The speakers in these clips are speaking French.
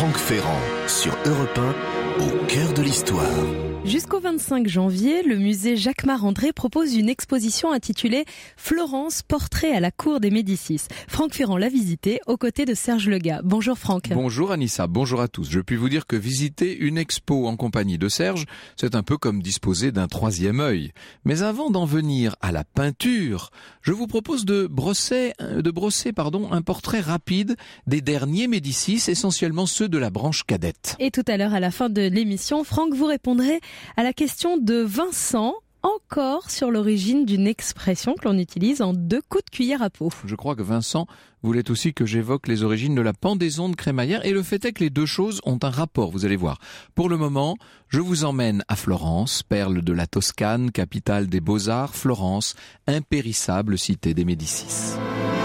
Franck Ferrand sur Europe 1, au cœur de l'histoire. Jusqu'au 25 janvier, le musée Jacques Marandré propose une exposition intitulée « Florence, portrait à la cour des Médicis ». Franck Ferrand l'a visité aux côtés de Serge Legat. Bonjour Franck. Bonjour Anissa, bonjour à tous. Je puis vous dire que visiter une expo en compagnie de Serge, c'est un peu comme disposer d'un troisième œil. Mais avant d'en venir à la peinture, je vous propose de brosser un portrait rapide des derniers Médicis, essentiellement ceux de la branche cadette. Et tout à l'heure, à la fin de l'émission, Franck, vous répondrez à la question de Vincent, encore sur l'origine d'une expression que l'on utilise en 2 coups de cuillère à peau. Je crois que Vincent voulait aussi que j'évoque les origines de la pendaison de crémaillère, et le fait est que les deux choses ont un rapport, vous allez voir. Pour le moment, je vous emmène à Florence, perle de la Toscane, capitale des Beaux-Arts, Florence, impérissable cité des Médicis.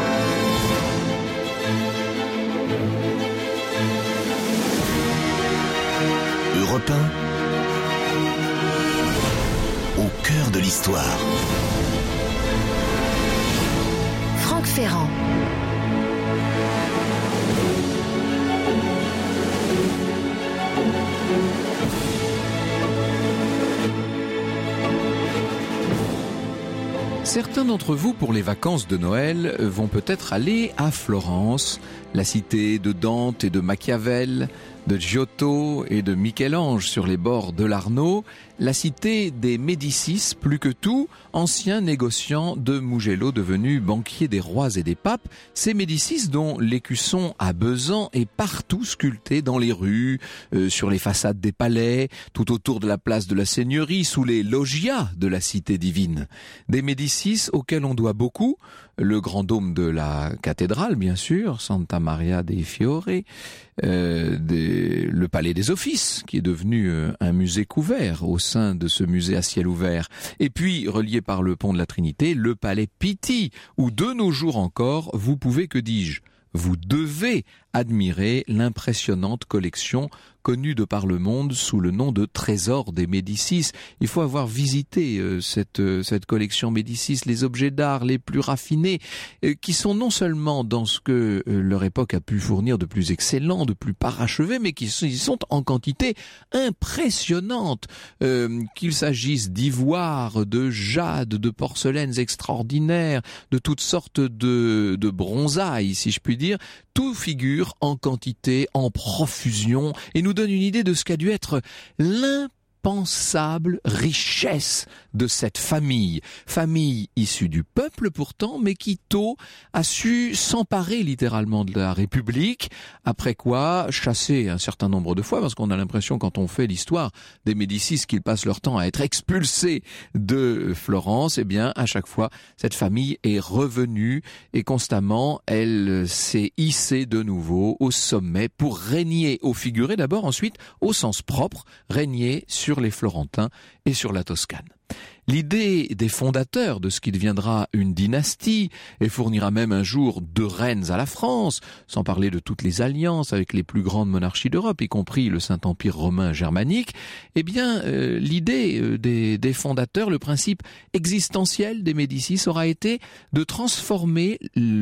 Europe 1, au cœur de l'histoire. Franck Ferrand. Certains d'entre vous, pour les vacances de Noël, vont peut-être aller à Florence, la cité de Dante et de Machiavel, de Giotto et de Michel-Ange sur les bords de l'Arno, la cité des Médicis, plus que tout, ancien négociant de Mugello devenu banquier des rois et des papes, ces Médicis dont l'écusson à Besançon est partout sculpté dans les rues, sur les façades des palais, tout autour de la place de la Seigneurie, sous les loggias de la cité divine. Des Médicis auxquels on doit beaucoup, le grand dôme de la cathédrale bien sûr, Santa Maria dei Fiori, le palais des offices qui est devenu un musée couvert au sein de ce musée à ciel ouvert, et puis relié par le pont de la Trinité, le palais Pitti, où de nos jours encore vous pouvez, que dis-je, vous devez admirer l'impressionnante collection connue de par le monde sous le nom de Trésor des Médicis. Il faut avoir visité cette collection Médicis, les objets d'art les plus raffinés, qui sont non seulement dans ce que leur époque a pu fournir de plus excellent, de plus parachevé, mais qui sont en quantité impressionnante, qu'il s'agisse d'ivoire, de jade, de porcelaines extraordinaires, de toutes sortes de bronzailles, si je puis dire. Tout figure en quantité, en profusion, et nous donne une idée de ce qu'a dû être l'impensable richesse de cette famille issue du peuple pourtant, mais qui tôt a su s'emparer littéralement de la République, après quoi, chassé un certain nombre de fois, parce qu'on a l'impression quand on fait l'histoire des Médicis qu'ils passent leur temps à être expulsés de Florence, eh bien à chaque fois cette famille est revenue et constamment elle s'est hissée de nouveau au sommet pour régner au figuré d'abord, ensuite au sens propre, régner sur les Florentins et sur la Toscane. L'idée des fondateurs de ce qui deviendra une dynastie et fournira même un jour 2 reines à la France, sans parler de toutes les alliances avec les plus grandes monarchies d'Europe, y compris le Saint-Empire romain germanique, eh bien l'idée des fondateurs, le principe existentiel des Médicis aura été de transformer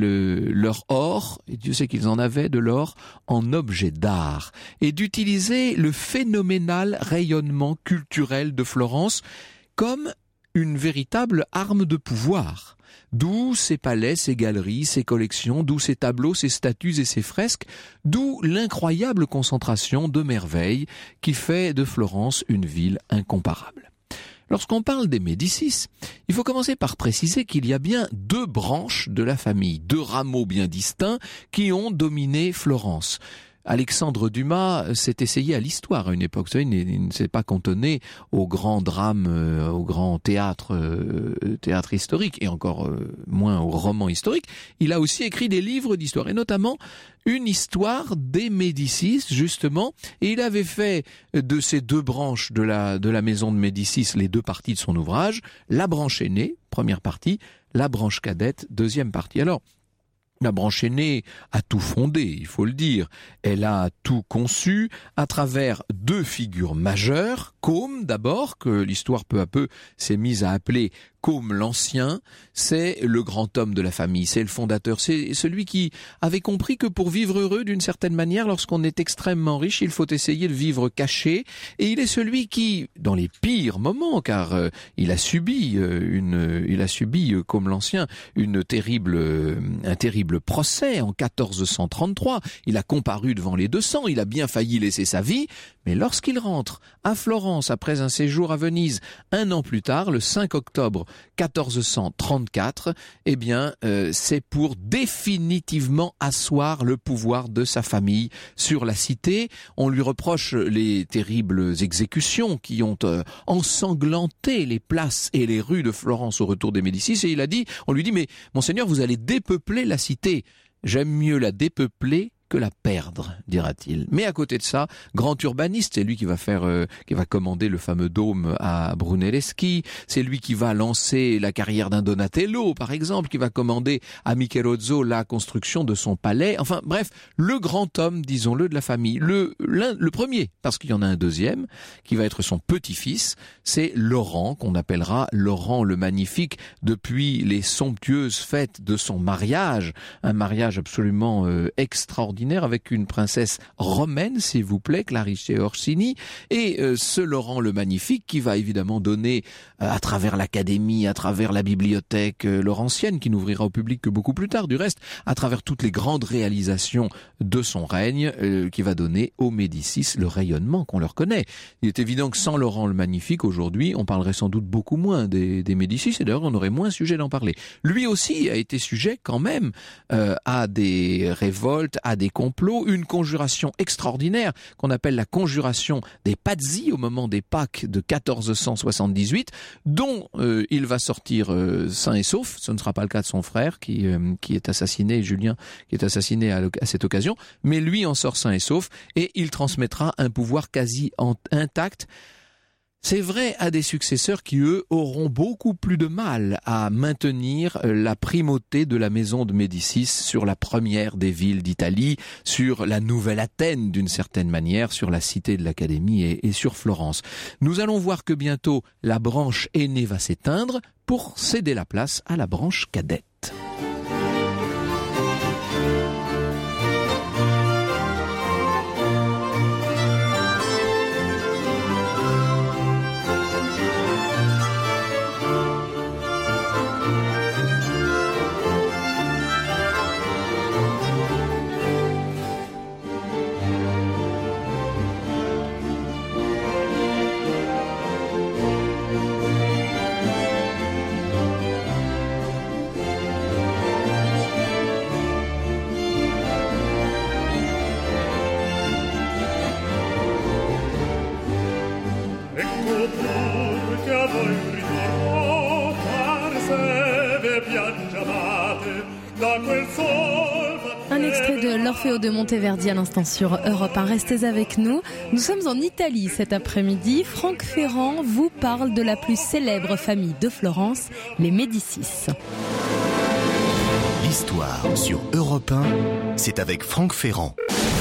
leur or, et Dieu sait qu'ils en avaient de l'or, en objet d'art, et d'utiliser le phénoménal rayonnement culturel de Florence comme une véritable arme de pouvoir. D'où ces palais, ces galeries, ces collections, d'où ces tableaux, ces statues et ces fresques, d'où l'incroyable concentration de merveilles qui fait de Florence une ville incomparable. Lorsqu'on parle des Médicis, il faut commencer par préciser qu'il y a bien 2 branches de la famille, 2 rameaux bien distincts qui ont dominé Florence. Alexandre Dumas s'est essayé à l'histoire à une époque. Vous savez, il ne s'est pas cantonné au grand drame, au grand théâtre historique, et encore moins au roman historique. Il a aussi écrit des livres d'histoire, et notamment une histoire des Médicis, justement. Et il avait fait de ces 2 branches de la maison de Médicis les 2 parties de son ouvrage. La branche aînée, première partie, la branche cadette, deuxième partie. Alors, la branche aînée a tout fondé, il faut le dire. Elle a tout conçu à travers 2 figures majeures. Côme d'abord, que l'histoire peu à peu s'est mise à appeler Côme l'Ancien, c'est le grand homme de la famille, c'est le fondateur, c'est celui qui avait compris que pour vivre heureux d'une certaine manière, lorsqu'on est extrêmement riche, il faut essayer de vivre caché, et il est celui qui, dans les pires moments, car il a subi Côme l'Ancien un terrible procès en 1433, il a comparu devant les 200, il a bien failli laisser sa vie, mais lorsqu'il rentre à Florence après un séjour à Venise, un an plus tard, le 5 octobre 1434, eh bien, c'est pour définitivement asseoir le pouvoir de sa famille sur la cité. On lui reproche les terribles exécutions qui ont ensanglanté les places et les rues de Florence au retour des Médicis, et on lui dit, mais monseigneur, vous allez dépeupler la cité. J'aime mieux la dépeupler que la perdre, dira-t-il. Mais à côté de ça, grand urbaniste, c'est lui qui va commander le fameux dôme à Brunelleschi, c'est lui qui va lancer la carrière d'un Donatello, par exemple, qui va commander à Michelozzo la construction de son palais. Enfin, bref, le grand homme, disons-le, de la famille. Le premier, parce qu'il y en a un deuxième, qui va être son petit-fils, c'est Laurent, qu'on appellera Laurent le Magnifique, depuis les somptueuses fêtes de son mariage, un mariage absolument extraordinaire, avec une princesse romaine, s'il vous plaît, Clarice Orsini, et ce Laurent le Magnifique qui va évidemment donner à travers l'académie, à travers la bibliothèque laurentienne, qui n'ouvrira au public que beaucoup plus tard, du reste, à travers toutes les grandes réalisations de son règne, qui va donner aux Médicis le rayonnement qu'on leur connaît. Il est évident que sans Laurent le Magnifique, aujourd'hui, on parlerait sans doute beaucoup moins des Médicis, et d'ailleurs on aurait moins sujet d'en parler. Lui aussi a été sujet quand même à des révoltes, à des complots, une conjuration extraordinaire qu'on appelle la conjuration des Pazzi au moment des Pâques de 1478, dont il va sortir sain et sauf. Ce ne sera pas le cas de son frère qui est assassiné, Julien, qui est assassiné à cette occasion, mais lui en sort sain et sauf, et il transmettra un pouvoir quasi intact. C'est vrai à des successeurs qui, eux, auront beaucoup plus de mal à maintenir la primauté de la maison de Médicis sur la première des villes d'Italie, sur la nouvelle Athènes d'une certaine manière, sur la cité de l'Académie et sur Florence. Nous allons voir que bientôt la branche aînée va s'éteindre pour céder la place à la branche cadette. Un extrait de l'Orfeo de Monteverdi à l'instant sur Europe 1. Restez avec nous. Nous sommes en Italie cet après-midi. Franck Ferrand vous parle de la plus célèbre famille de Florence, les Médicis. L'histoire sur Europe 1, c'est avec Franck Ferrand.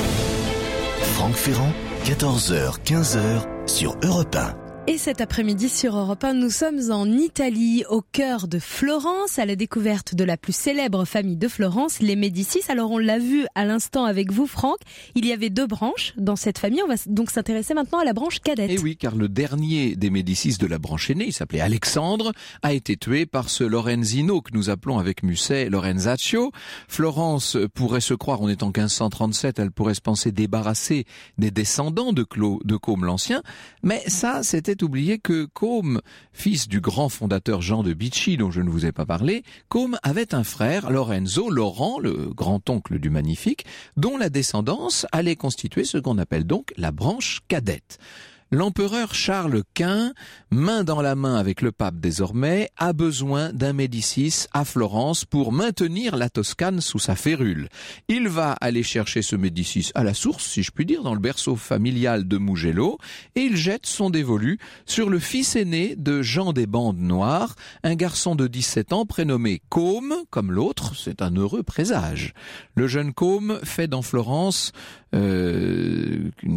Franck Ferrand, 14h, 15h sur Europe 1. Et cet après-midi sur Europe 1, nous sommes en Italie, au cœur de Florence, à la découverte de la plus célèbre famille de Florence, les Médicis. Alors on l'a vu à l'instant avec vous, Franck, il y avait 2 branches dans cette famille. On va donc s'intéresser maintenant à la branche cadette. Et oui, car le dernier des Médicis de la branche aînée, il s'appelait Alexandre, a été tué par ce Lorenzino que nous appelons avec Musset Lorenzaccio. Florence pourrait se croire, on est en 1537, elle pourrait se penser débarrassée des descendants de Côme l'Ancien, mais ça, c'était oublier que Côme, fils du grand fondateur Jean de Bicci, dont je ne vous ai pas parlé, Côme avait un frère, Lorenzo, Laurent, le grand-oncle du Magnifique, dont la descendance allait constituer ce qu'on appelle donc la branche cadette. L'empereur Charles Quint, main dans la main avec le pape désormais, a besoin d'un Médicis à Florence pour maintenir la Toscane sous sa férule. Il va aller chercher ce Médicis à la source, si je puis dire, dans le berceau familial de Mugello, et il jette son dévolu sur le fils aîné de Jean des Bandes Noires, un garçon de 17 ans prénommé Côme, comme l'autre, c'est un heureux présage. Le jeune Côme fait dans Florence une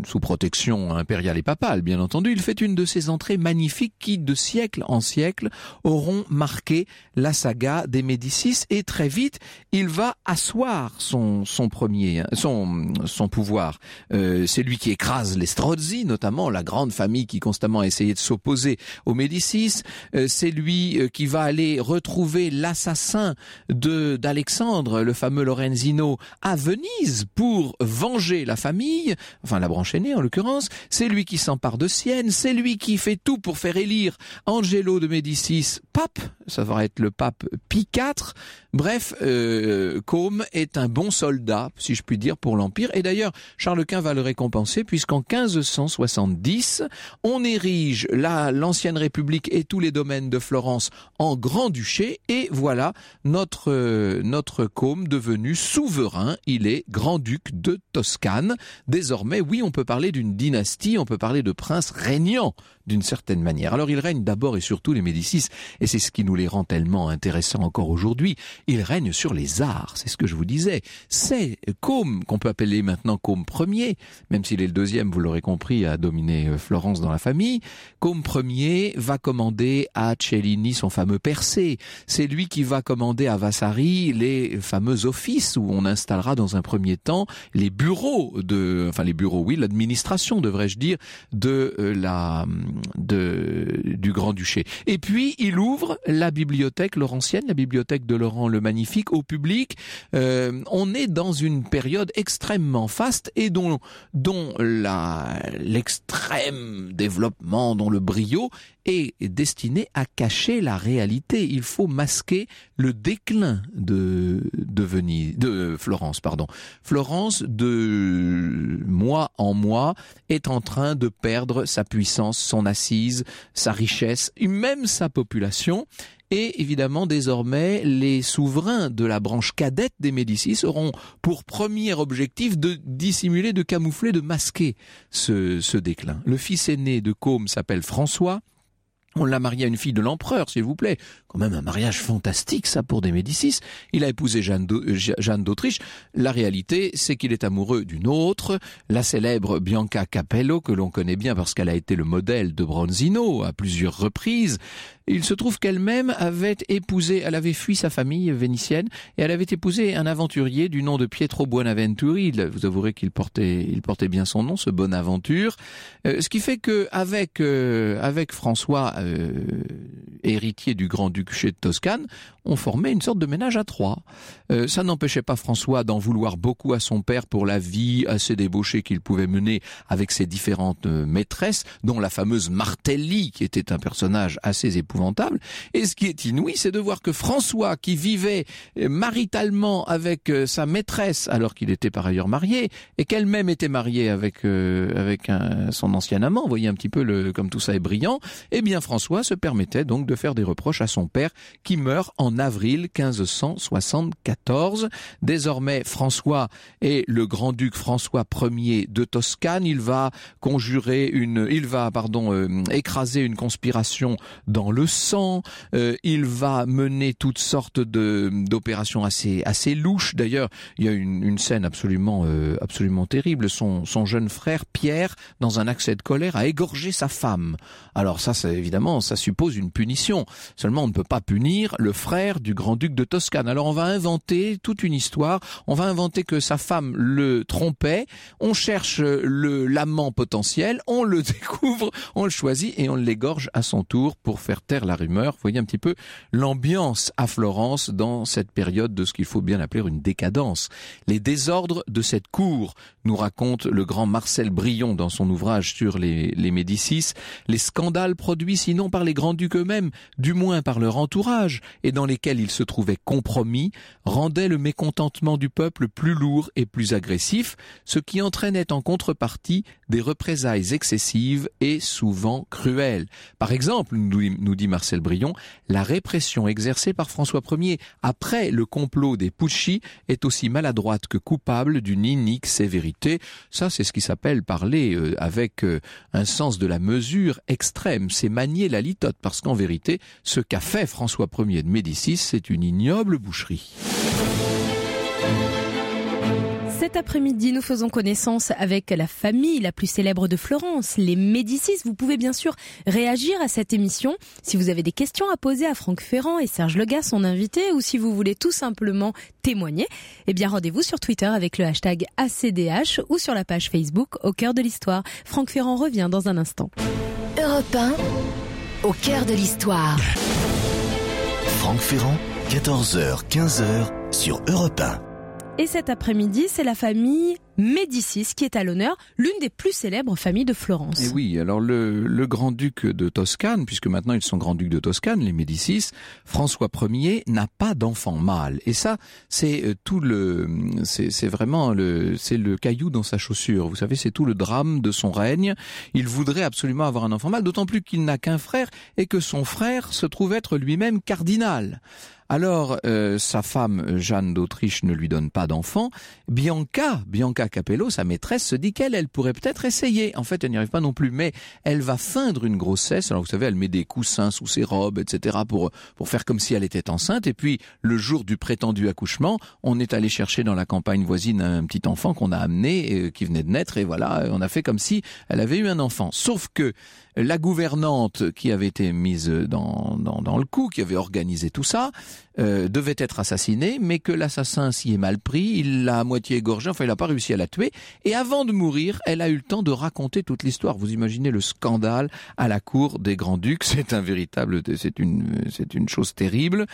sous protection impériale et papale, bien entendu, il fait une de ces entrées magnifiques qui, de siècle en siècle, auront marqué la saga des Médicis, et très vite, il va asseoir son pouvoir. C'est lui qui écrase les Strozzi, notamment la grande famille qui constamment a essayé de s'opposer aux Médicis. C'est lui qui va aller retrouver l'assassin d'Alexandre, le fameux Lorenzino, à Venise pour venger la famille, enfin la branche aînée en l'occurrence. C'est lui qui s'empare de Sienne, c'est lui qui fait tout pour faire élire Angelo de Médicis pape, ça va être le pape Pie IV. Bref, Côme est un bon soldat, si je puis dire, pour l'Empire. Et d'ailleurs, Charles Quint va le récompenser, puisqu'en 1570, on érige l'ancienne République et tous les domaines de Florence en grand-duché. Et voilà notre Côme devenu souverain. Il est grand-duc de Toscane. Désormais, oui, on peut parler d'une dynastie, on peut parler de prince régnant d'une certaine manière. Alors il règne d'abord et surtout les Médicis, et c'est ce qui nous les rend tellement intéressants encore aujourd'hui. Il règne sur les arts, c'est ce que je vous disais. C'est Côme, qu'on peut appeler maintenant Côme Ier, même s'il est le deuxième, vous l'aurez compris, à dominer Florence dans la famille. Côme Ier va commander à Cellini son fameux Persée. C'est lui qui va commander à Vasari les fameux offices où on installera dans un premier temps les bureaux l'administration, devrais-je dire, du Grand-Duché. Et puis, il ouvre la bibliothèque laurentienne, la bibliothèque de Laurent le Magnifique, au public. On est dans une période extrêmement faste et dont l'extrême développement, dont le brio est destiné à cacher la réalité. Il faut masquer le déclin de Florence. Florence, de mois en mois, est en train de perdre sa puissance, son assise, sa richesse, et même sa population. Et évidemment, désormais, les souverains de la branche cadette des Médicis auront pour premier objectif de dissimuler, de camoufler, de masquer ce déclin. Le fils aîné de Côme s'appelle François. On l'a marié à une fille de l'empereur, s'il vous plaît. Quand même un mariage fantastique, ça, pour des Médicis. Il a épousé Jeanne d'Autriche. La réalité, c'est qu'il est amoureux d'une autre, la célèbre Bianca Capello, que l'on connaît bien parce qu'elle a été le modèle de Bronzino à plusieurs reprises. Il se trouve qu'elle-même elle avait fui sa famille vénitienne et elle avait épousé un aventurier du nom de Pietro Buonaventuri. Vous avouerez qu'il portait bien son nom, ce Bonaventure. Ce qui fait que avec François, héritier du Grand-Duché de Toscane, on formait une sorte de ménage à trois. Ça n'empêchait pas François d'en vouloir beaucoup à son père pour la vie assez débauchée qu'il pouvait mener avec ses différentes maîtresses, dont la fameuse Martelli, qui était un personnage assez épouvantable. Et ce qui est inouï, c'est de voir que François, qui vivait maritalement avec sa maîtresse, alors qu'il était par ailleurs marié, et qu'elle-même était mariée avec son ancien amant, vous voyez un petit peu comme tout ça est brillant, eh bien François se permettait donc de faire des reproches à son père, qui meurt en avril 1574. Désormais, François est le grand-duc François Ier de Toscane. Il va écraser une conspiration dans le sang. Il va mener toutes sortes d'opérations assez louches. D'ailleurs, il y a une scène absolument terrible. Son jeune frère Pierre, dans un accès de colère, a égorgé sa femme. Alors ça, évidemment, ça suppose une punition. Seulement, on ne peut pas punir le frère du grand-duc de Toscane. Alors on va inventer toute une histoire. On va inventer que sa femme le trompait. On cherche l'amant potentiel. On le découvre, on le choisit et on l'égorge à son tour pour faire taire la rumeur. Vous voyez un petit peu l'ambiance à Florence dans cette période de ce qu'il faut bien appeler une décadence. Les désordres de cette cour, nous raconte le grand Marcel Brion dans son ouvrage sur les Médicis. Les scandales produits sinon par les grands-ducs eux-mêmes, du moins par leur entourage, et dans lesquels ils se trouvaient compromis, rendaient le mécontentement du peuple plus lourd et plus agressif, ce qui entraînait en contrepartie des représailles excessives et souvent cruelles. Par exemple, nous dit Marcel Brion, la répression exercée par François Ier après le complot des Pucci est aussi maladroite que coupable d'une inique sévérité. Ça, c'est ce qui s'appelle parler avec un sens de la mesure extrême. C'est manier la litote, parce qu'en vérité, ce qu'a fait François Ier de Médicis, c'est une ignoble boucherie. Cet après-midi, nous faisons connaissance avec la famille la plus célèbre de Florence, les Médicis. Vous pouvez bien sûr réagir à cette émission si vous avez des questions à poser à Franck Ferrand et Serge Legas, son invité, ou si vous voulez tout simplement témoigner. Eh bien, rendez-vous sur Twitter avec le hashtag ACDH ou sur la page Facebook Au cœur de l'histoire. Franck Ferrand revient dans un instant. Europe 1, au cœur de l'histoire. Franck Ferrand, 14h, 15h sur Europe 1. Et cet après-midi, c'est la famille Médicis qui est à l'honneur, l'une des plus célèbres familles de Florence. Et oui, alors le grand-duc de Toscane, puisque maintenant ils sont grand-ducs de Toscane, les Médicis, François Ier n'a pas d'enfant mâle. Et ça, c'est c'est vraiment c'est le caillou dans sa chaussure. Vous savez, c'est tout le drame de son règne. Il voudrait absolument avoir un enfant mâle, d'autant plus qu'il n'a qu'un frère et que son frère se trouve être lui-même cardinal. Alors, sa femme, Jeanne d'Autriche, ne lui donne pas d'enfant. Bianca Capello, sa maîtresse, se dit qu'elle pourrait peut-être essayer. En fait, elle n'y arrive pas non plus, mais elle va feindre une grossesse. Alors, vous savez, elle met des coussins sous ses robes, etc., pour faire comme si elle était enceinte. Et puis, le jour du prétendu accouchement, on est allé chercher dans la campagne voisine un petit enfant qu'on a amené, qui venait de naître, et voilà, on a fait comme si elle avait eu un enfant. Sauf que la gouvernante qui avait été mise dans le coup, qui avait organisé tout ça, devait être assassinée, mais que l'assassin s'y est mal pris, il l'a à moitié égorgée, enfin il n'a pas réussi à la tuer, et avant de mourir, elle a eu le temps de raconter toute l'histoire. Vous imaginez le scandale à la cour des grands-ducs, c'est une chose terrible.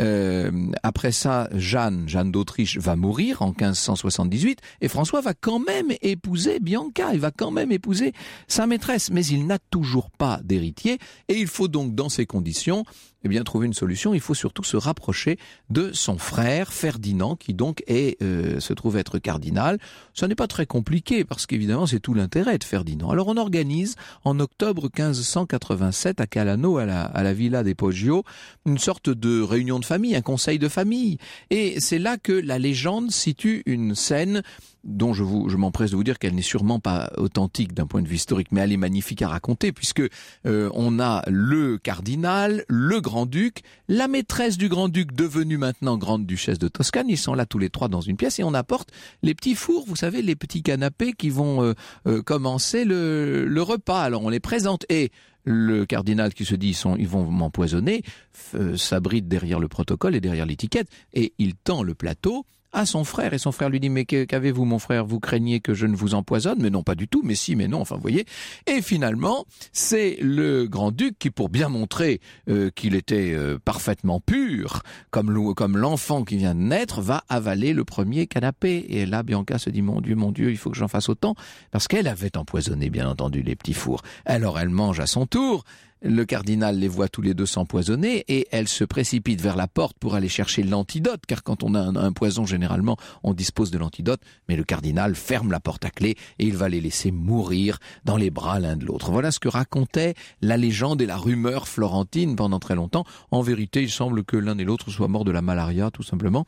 Après ça, Jeanne d'Autriche va mourir en 1578, et François va quand même épouser Bianca, il va quand même épouser sa maîtresse, mais il n'a toujours pas d'héritier, et il faut donc dans ces conditions trouver une solution. Il faut surtout se rapprocher de son frère Ferdinand, qui donc se trouve être cardinal. Ça n'est pas très compliqué, parce qu'évidemment c'est tout l'intérêt de Ferdinand. Alors on organise en octobre 1587 à Calano, à la Villa des Poggio, une sorte de réunion de famille, un conseil de famille. Et c'est là que la légende situe une scène dont je m'empresse de vous dire qu'elle n'est sûrement pas authentique d'un point de vue historique, mais elle est magnifique à raconter, puisque on a le cardinal, le grand-duc, la maîtresse du grand-duc devenue maintenant grande-duchesse de Toscane. Ils sont là tous les trois dans une pièce et on apporte les petits fours, vous savez, les petits canapés qui vont commencer le repas. Alors on les présente et le cardinal qui se dit ils vont m'empoisonner s'abrite derrière le protocole et derrière l'étiquette et il tend le plateau à son frère, et son frère lui dit mais qu'avez-vous mon frère, vous craignez que je ne vous empoisonne? Mais non, pas du tout, mais si, mais non, enfin vous voyez. Et finalement, c'est le grand-duc qui, pour bien montrer qu'il était parfaitement pur, comme l'enfant qui vient de naître, va avaler le premier canapé. Et là, Bianca se dit mon Dieu, il faut que j'en fasse autant, parce qu'elle avait empoisonné, bien entendu, les petits fours. Alors elle mange à son tour. Le cardinal les voit tous les deux s'empoisonner et elle se précipite vers la porte pour aller chercher l'antidote, car quand on a un poison, généralement, on dispose de l'antidote, mais le cardinal ferme la porte à clé et il va les laisser mourir dans les bras l'un de l'autre. Voilà ce que racontait la légende et la rumeur florentine pendant très longtemps. En vérité, il semble que l'un et l'autre soient morts de la malaria, tout simplement.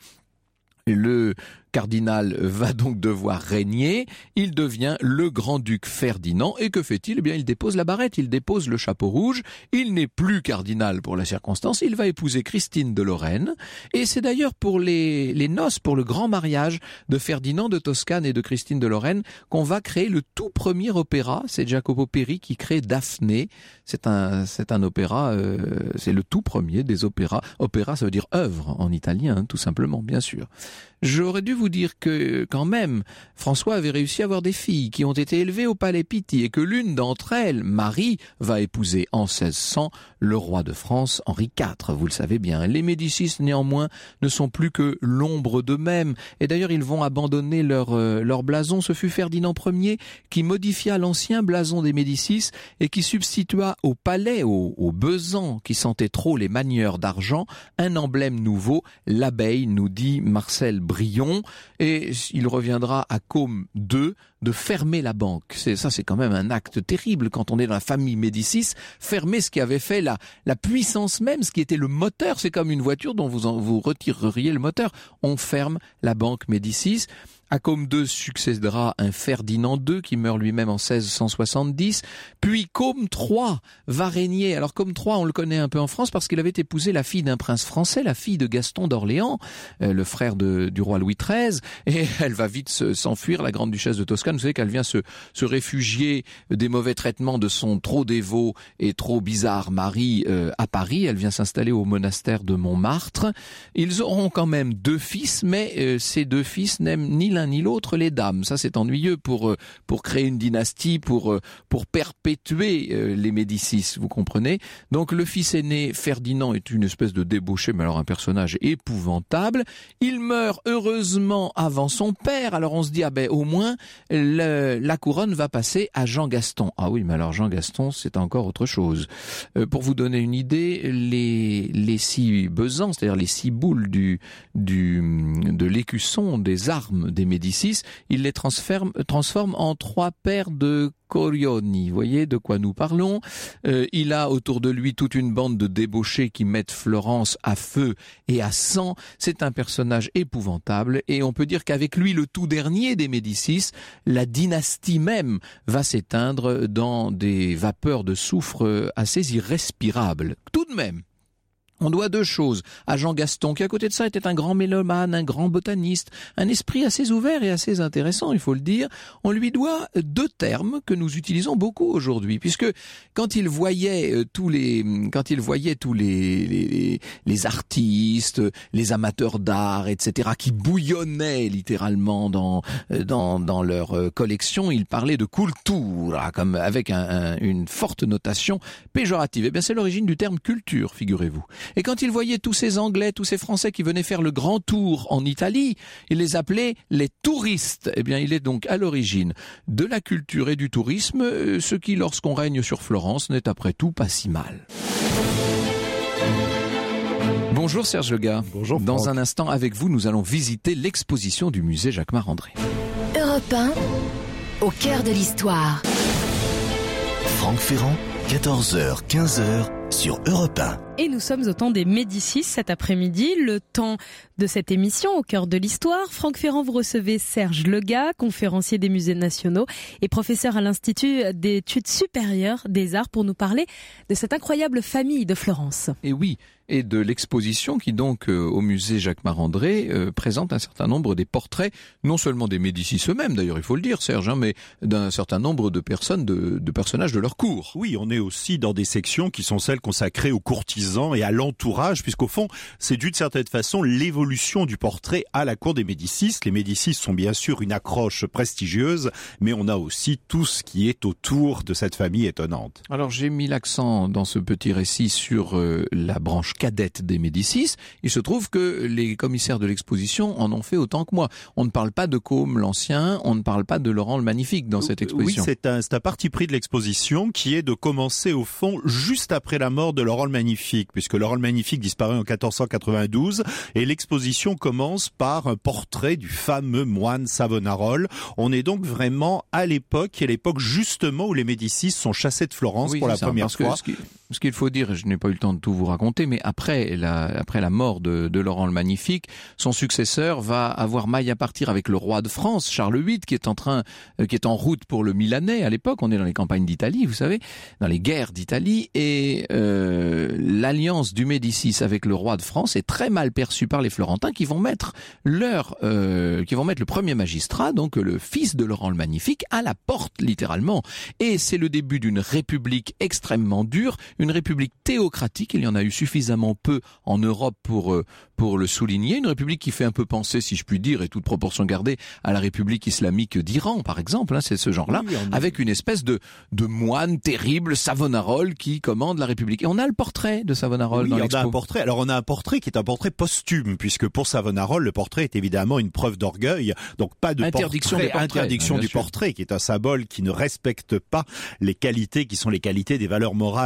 Le cardinal va donc devoir régner, il devient le grand-duc Ferdinand, et que fait-il? Eh bien, il dépose la barrette, il dépose le chapeau rouge, il n'est plus cardinal pour la circonstance, il va épouser Christine de Lorraine, et c'est d'ailleurs pour les noces, pour le grand mariage de Ferdinand de Toscane et de Christine de Lorraine, qu'on va créer le tout premier opéra. C'est Jacopo Peri qui crée Daphné, c'est un opéra, c'est le tout premier des opéras. Opéra, ça veut dire œuvre en italien, tout simplement, bien sûr. J'aurais dû vous dire que, quand même, François avait réussi à avoir des filles qui ont été élevées au palais Pitti et que l'une d'entre elles, Marie, va épouser en 1600 le roi de France, Henri IV, vous le savez bien. Les Médicis, néanmoins, ne sont plus que l'ombre d'eux-mêmes. Et d'ailleurs, ils vont abandonner leur blason. Ce fut Ferdinand Ier qui modifia l'ancien blason des Médicis et qui substitua au palais, au besan qui sentait trop les manieurs d'argent, un emblème nouveau, l'abeille, nous dit Marcel Brion, et il reviendra à Côme II de fermer la banque. C'est quand même un acte terrible quand on est dans la famille Médicis. Fermer ce qui avait fait la puissance même, ce qui était le moteur. C'est comme une voiture dont vous retireriez le moteur. On ferme la banque Médicis. À Côme II succédera un Ferdinand II qui meurt lui-même en 1670. Puis Côme III va régner. Alors Côme III, on le connaît un peu en France parce qu'il avait épousé la fille d'un prince français, la fille de Gaston d'Orléans, le frère du roi Louis XIII. Et elle va vite s'enfuir, la grande duchesse de Toscane. Vous savez qu'elle vient se réfugier des mauvais traitements de son trop dévot et trop bizarre mari à Paris. Elle vient s'installer au monastère de Montmartre. Ils auront quand même 2 fils, mais ces 2 fils n'aiment ni l'un ni l'autre les dames. Ça, c'est ennuyeux pour créer une dynastie, pour perpétuer les Médicis, vous comprenez. Donc le fils aîné, Ferdinand, est une espèce de débauché, mais alors un personnage épouvantable. Il meurt heureusement avant son père. Alors on se dit, au moins la couronne va passer à Jean Gaston. Ah oui, mais alors Jean Gaston, c'est encore autre chose. Pour vous donner une idée, les 6 besants, c'est-à-dire les 6 boules de l'écusson des armes des Médicis, il les transforme en 3 paires de Corioni. Vous voyez de quoi nous parlons. Il a autour de lui toute une bande de débauchés qui mettent Florence à feu et à sang. C'est un personnage épouvantable et on peut dire qu'avec lui, le tout dernier des Médicis, la dynastie même va s'éteindre dans des vapeurs de soufre assez irrespirables. Tout de même, on doit 2 choses à Jean Gaston, qui à côté de ça était un grand mélomane, un grand botaniste, un esprit assez ouvert et assez intéressant, il faut le dire. On lui doit 2 termes que nous utilisons beaucoup aujourd'hui, puisque quand il voyait tous les artistes, les amateurs d'art, etc., qui bouillonnaient littéralement dans leur collection, il parlait de cultura, comme avec une forte notation péjorative. Eh bien, c'est l'origine du terme culture, figurez-vous. Et quand il voyait tous ces Anglais, tous ces Français qui venaient faire le grand tour en Italie, il les appelait les touristes. Eh bien, il est donc à l'origine de la culture et du tourisme, ce qui, lorsqu'on règne sur Florence, n'est après tout pas si mal. Bonjour Serge Legas. Bonjour Franck. Dans un instant, avec vous, nous allons visiter l'exposition du musée Jacquemart-André. Europe 1, au cœur de l'histoire. Franck Ferrand, 14h, 15h sur Europe 1. Et nous sommes au temps des Médicis cet après-midi, le temps de cette émission au cœur de l'histoire. Franck Ferrand, vous recevez Serge Legas, conférencier des musées nationaux et professeur à l'Institut d'études supérieures des arts, pour nous parler de cette incroyable famille de Florence. Et oui, et de l'exposition qui donc au musée Jacquemart-André présente un certain nombre des portraits, non seulement des Médicis eux-mêmes d'ailleurs, il faut le dire Serge, mais d'un certain nombre de personnes, de personnages de leur cour. Oui, on est aussi dans des sections qui sont celles consacrées aux courtisans et à l'entourage, puisqu'au fond, c'est d'une certaine façon l'évolution du portrait à la cour des Médicis. Les Médicis sont bien sûr une accroche prestigieuse, mais on a aussi tout ce qui est autour de cette famille étonnante. Alors j'ai mis l'accent dans ce petit récit sur la branche cadette des Médicis. Il se trouve que les commissaires de l'exposition en ont fait autant que moi. On ne parle pas de Côme l'Ancien, on ne parle pas de Laurent le Magnifique dans cette exposition. Oui, c'est un parti pris de l'exposition qui est de commencer au fond juste après la mort de Laurent le Magnifique, puisque Laurent le Magnifique disparaît en 1492 et l'exposition commence par un portrait du fameux moine Savonarola. On est donc vraiment à l'époque, justement où les Médicis sont chassés de Florence pour la première fois. Ce qu'il faut dire, et je n'ai pas eu le temps de tout vous raconter, mais après la mort de Laurent le Magnifique, son successeur va avoir maille à partir avec le roi de France, Charles VIII, qui est en route pour le Milanais à l'époque. On est dans les campagnes d'Italie, vous savez, dans les guerres d'Italie, et l'alliance du Médicis avec le roi de France est très mal perçue par les Florentins, qui vont mettre le premier magistrat, donc le fils de Laurent le Magnifique, à la porte littéralement. Et c'est le début d'une république extrêmement dure, une république théocratique. Il y en a eu suffisamment peu en Europe pour le souligner. Une république qui fait un peu penser, si je puis dire, et toute proportion gardée, à la république islamique d'Iran, par exemple. C'est ce genre-là, oui, avec une espèce de moine terrible, Savonarola, qui commande la république. Et on a le portrait de Savonarola dans l'expo. On a un portrait qui est un portrait posthume, puisque pour Savonarola, le portrait est évidemment une preuve d'orgueil. Donc pas de interdiction du portrait, qui est un symbole qui ne respecte pas les qualités qui sont les qualités des valeurs morales que voudrait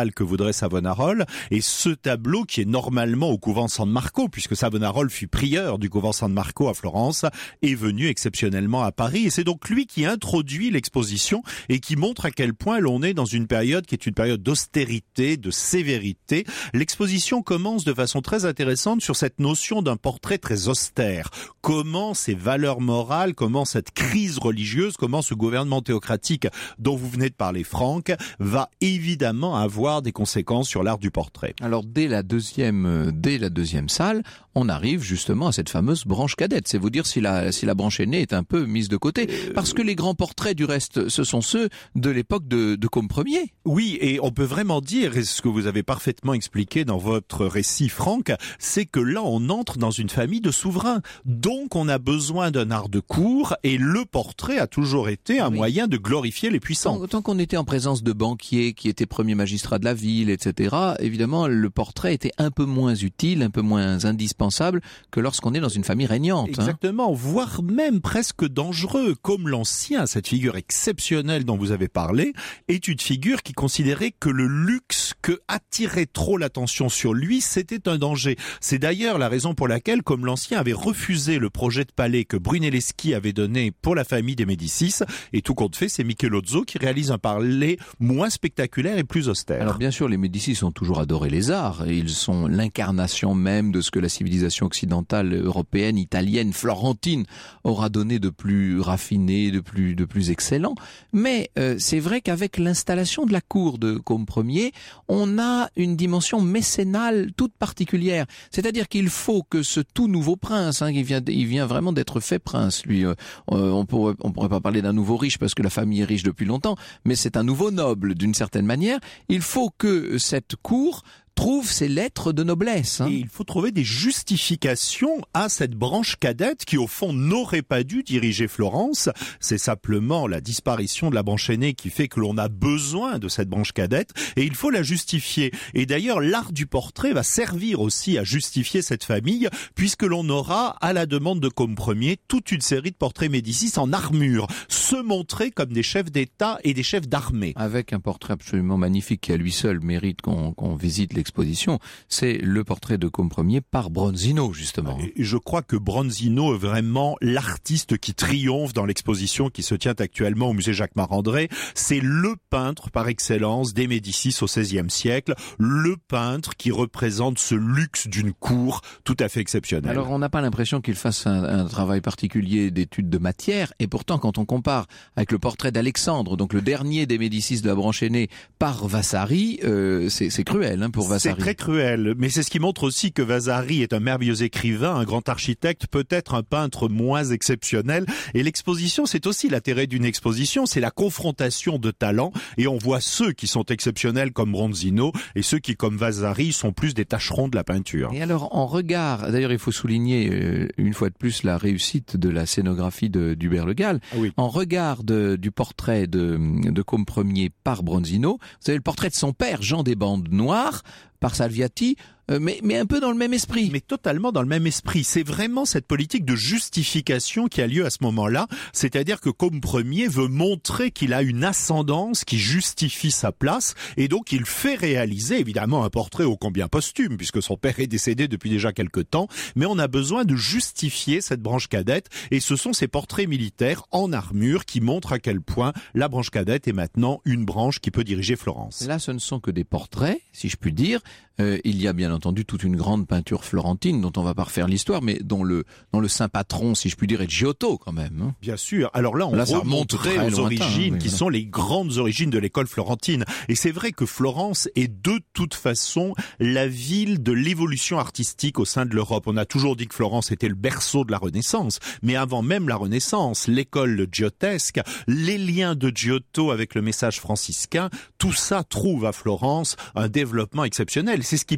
André Savonarole. Et ce tableau, qui est normalement au couvent San Marco, puisque Savonarole fut prieur du couvent San Marco à Florence, est venu exceptionnellement à Paris. Et c'est donc lui qui introduit l'exposition et qui montre à quel point l'on est dans une période qui est une période d'austérité, de sévérité. L'exposition commence de façon très intéressante sur cette notion d'un portrait très austère. Comment ces valeurs morales, comment cette crise religieuse, comment ce gouvernement théocratique dont vous venez de parler, Franck, va évidemment avoir des conséquences sur l'art du portrait. Alors dès la deuxième salle, on arrive justement à cette fameuse branche cadette. C'est vous dire si la branche aînée est un peu mise de côté. Parce que les grands portraits du reste, ce sont ceux de l'époque de Côme Ier. Oui, et on peut vraiment dire, et ce que vous avez parfaitement expliqué dans votre récit, Franck, c'est que là on entre dans une famille de souverains. Donc on a besoin d'un art de cour, et le portrait a toujours été un moyen de glorifier les puissants. Tant qu'on était en présence de banquiers qui étaient premiers magistrats de la ville, etc., évidemment le portrait était un peu moins utile, un peu moins indispensable que lorsqu'on est dans une famille régnante. Exactement, voire même presque dangereux. Comme l'Ancien, cette figure exceptionnelle dont vous avez parlé, est une figure qui considérait que le luxe, que attirer trop l'attention sur lui, c'était un danger. C'est d'ailleurs la raison pour laquelle, comme l'Ancien avait refusé le projet de palais que Brunelleschi avait donné pour la famille des Médicis, et tout compte fait, c'est Michelozzo qui réalise un palais moins spectaculaire et plus austère. Alors bien sûr, les Médicis ont toujours adoré les arts, et ils sont l'incarnation même de ce que la civilisation occidentale, européenne, italienne, florentine aura donné de plus raffiné, de plus excellent. Mais c'est vrai qu'avec l'installation de la cour de Côme Ier, on a une dimension mécénale toute particulière. C'est-à-dire qu'il faut que ce tout nouveau prince, il vient vraiment d'être fait prince, lui. On pourrait pas parler d'un nouveau riche parce que la famille est riche depuis longtemps, mais c'est un nouveau noble d'une certaine manière. Il faut que cette cour trouve ses lettres de noblesse. Et il faut trouver des justifications à cette branche cadette qui, au fond, n'aurait pas dû diriger Florence. C'est simplement la disparition de la branche aînée qui fait que l'on a besoin de cette branche cadette, et il faut la justifier. Et d'ailleurs, l'art du portrait va servir aussi à justifier cette famille, puisque l'on aura, à la demande de Côme Ier, toute une série de portraits Médicis en armure, se montrer comme des chefs d'État et des chefs d'armée. Avec un portrait absolument magnifique qui à lui seul mérite qu'on visite l'exposition, c'est le portrait de Côme Ier par Bronzino, justement. Et je crois que Bronzino est vraiment l'artiste qui triomphe dans l'exposition qui se tient actuellement au musée Jacques Marandré. C'est le peintre par excellence des Médicis au XVIe siècle, le peintre qui représente ce luxe d'une cour tout à fait exceptionnelle. Alors on n'a pas l'impression qu'il fasse un travail particulier d'étude de matière, et pourtant quand on compare avec le portrait d'Alexandre, donc le dernier des Médicis de la branche aînée, par Vasari, c'est cruel pour Vasari. C'est très cruel, mais c'est ce qui montre aussi que Vasari est un merveilleux écrivain, un grand architecte, peut-être un peintre moins exceptionnel. Et l'exposition, c'est aussi l'intérêt d'une exposition, c'est la confrontation de talents. Et on voit ceux qui sont exceptionnels comme Bronzino et ceux qui, comme Vasari, sont plus des tâcherons de la peinture. Et alors, en regard, d'ailleurs, il faut souligner une fois de plus la réussite de la scénographie d'Hubert Le Gall. Ah oui. En regard du portrait de Côme Ier par Bronzino, vous avez le portrait de son père, Jean des Bandes Noires, par Salviati, mais un peu dans le même esprit. Mais totalement dans le même esprit. C'est vraiment cette politique de justification qui a lieu à ce moment-là. C'est-à-dire que Côme Ier veut montrer qu'il a une ascendance qui justifie sa place, et donc il fait réaliser évidemment un portrait ô combien posthume, puisque son père est décédé depuis déjà quelque temps, mais on a besoin de justifier cette branche cadette, et ce sont ces portraits militaires en armure qui montrent à quel point la branche cadette est maintenant une branche qui peut diriger Florence. Là, ce ne sont que des portraits, si je puis dire. Il y a bien entendu toute une grande peinture florentine dont on va pas refaire l'histoire, mais dont le saint patron, si je puis dire, est Giotto quand même. Bien sûr. Alors là, on remonterait aux origines qui sont les grandes origines de l'école florentine. Et c'est vrai que Florence est de toute façon la ville de l'évolution artistique au sein de l'Europe. On a toujours dit que Florence était le berceau de la Renaissance, mais avant même la Renaissance, l'école giotesque, les liens de Giotto avec le message franciscain, tout ça trouve à Florence un développement exceptionnel. C'est ce qui permet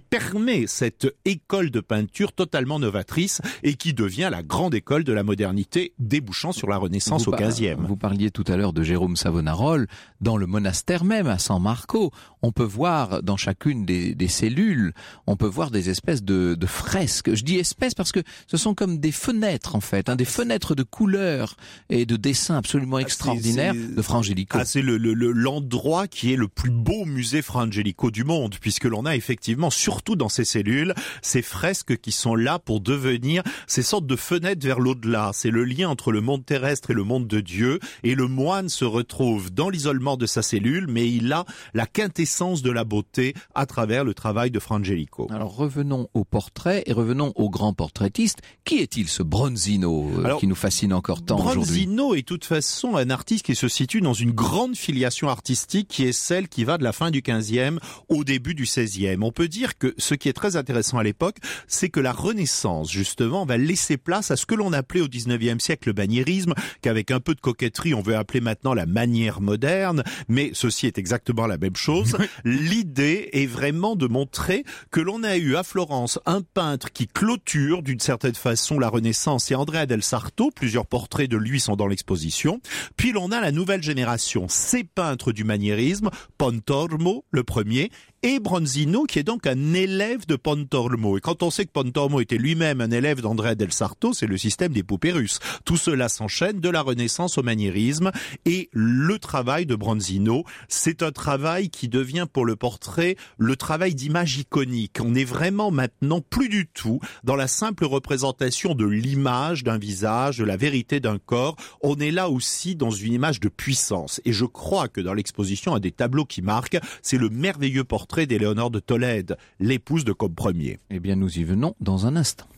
affirmer cette école de peinture totalement novatrice et qui devient la grande école de la modernité débouchant sur la Renaissance au XVe. Vous parliez tout à l'heure de Jérôme Savonarole. Dans le monastère même, à San Marco, on peut voir dans chacune des cellules, on peut voir des espèces de fresques. Je dis espèces parce que ce sont comme des fenêtres en fait, des fenêtres de couleurs et de dessins absolument extraordinaires de Fra Angelico. C'est l'endroit qui est le plus beau musée Fra Angelico du monde, puisque l'on a effectivement, surtout dans ces cellules, ces fresques qui sont là pour devenir ces sortes de fenêtres vers l'au-delà. C'est le lien entre le monde terrestre et le monde de Dieu, et le moine se retrouve dans l'isolement de sa cellule, mais il a la quintessence de la beauté à travers le travail de Fra Angelico. Alors revenons au portrait et revenons au grand portraitiste. Qui est-il ce Bronzino qui nous fascine encore tant aujourd'hui? Bronzino est de toute façon un artiste qui se situe dans une grande filiation artistique qui est celle qui va de la fin du XVe au début du XVIe. On peut dire que ce qui est très intéressant à l'époque, c'est que la Renaissance, justement, va laisser place à ce que l'on appelait au XIXe siècle le maniérisme, qu'avec un peu de coquetterie, on veut appeler maintenant la manière moderne, mais ceci est exactement la même chose. L'idée est vraiment de montrer que l'on a eu à Florence un peintre qui clôture d'une certaine façon la Renaissance, c'est Andrea del Sarto, plusieurs portraits de lui sont dans l'exposition. Puis l'on a la nouvelle génération, ces peintres du maniérisme, Pontormo le premier, et Bronzino qui est donc un élève de Pontormo. Et quand on sait que Pontormo était lui-même un élève d'Andrea del Sarto, c'est le système des poupées russes. Tout cela s'enchaîne de la Renaissance au maniérisme, et le travail de Bronzino, c'est un travail qui devient pour le portrait le travail d'image iconique. On est vraiment maintenant plus du tout dans la simple représentation de l'image d'un visage, de la vérité d'un corps. On est là aussi dans une image de puissance. Et je crois que dans l'exposition, un des tableaux qui marque, c'est le merveilleux portrait d'Éléonore de Tolède, l'épouse de Cobb Ier. Eh bien, nous y venons dans un instant.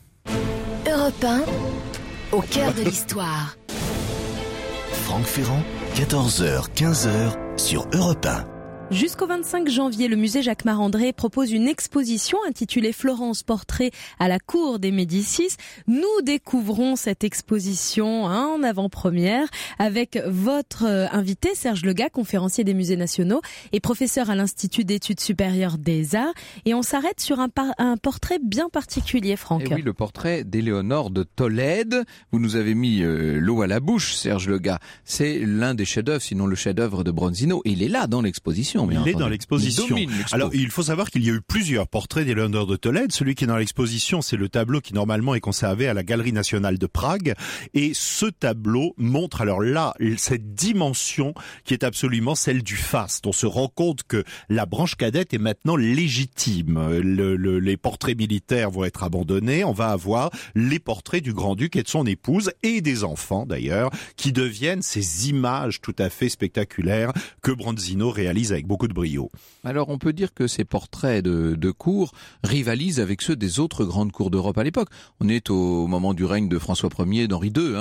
Europe 1, au cœur de l'histoire. Franck Ferrand, 14h, 15h sur Europe 1. Jusqu'au 25 janvier, le musée Jacques Marandré propose une exposition intitulée Florence portrait à la cour des Médicis. Nous découvrons cette exposition en avant-première avec votre invité Serge Legat, conférencier des musées nationaux et professeur à l'Institut d'études supérieures des arts. Et on s'arrête sur un portrait bien particulier, Franck. Et oui, le portrait d'Éléonore de Tolède. Vous nous avez mis l'eau à la bouche, Serge Legat. C'est l'un des chefs-d'œuvre, sinon le chef-d'œuvre de Bronzino. Et il est là dans l'exposition. Il est dans l'exposition. Alors, il faut savoir qu'il y a eu plusieurs portraits d'Éléonore de Tolède. Celui qui est dans l'exposition, c'est le tableau qui normalement est conservé à la Galerie nationale de Prague. Et ce tableau montre alors là cette dimension qui est absolument celle du faste. On se rend compte que la branche cadette est maintenant légitime. Les portraits militaires vont être abandonnés. On va avoir les portraits du grand-duc et de son épouse et des enfants d'ailleurs, qui deviennent ces images tout à fait spectaculaires que Bronzino réalise avec beaucoup de brio. Alors on peut dire que ces portraits de cour rivalisent avec ceux des autres grandes cours d'Europe à l'époque. On est au moment du règne de François Ier, d'Henri II.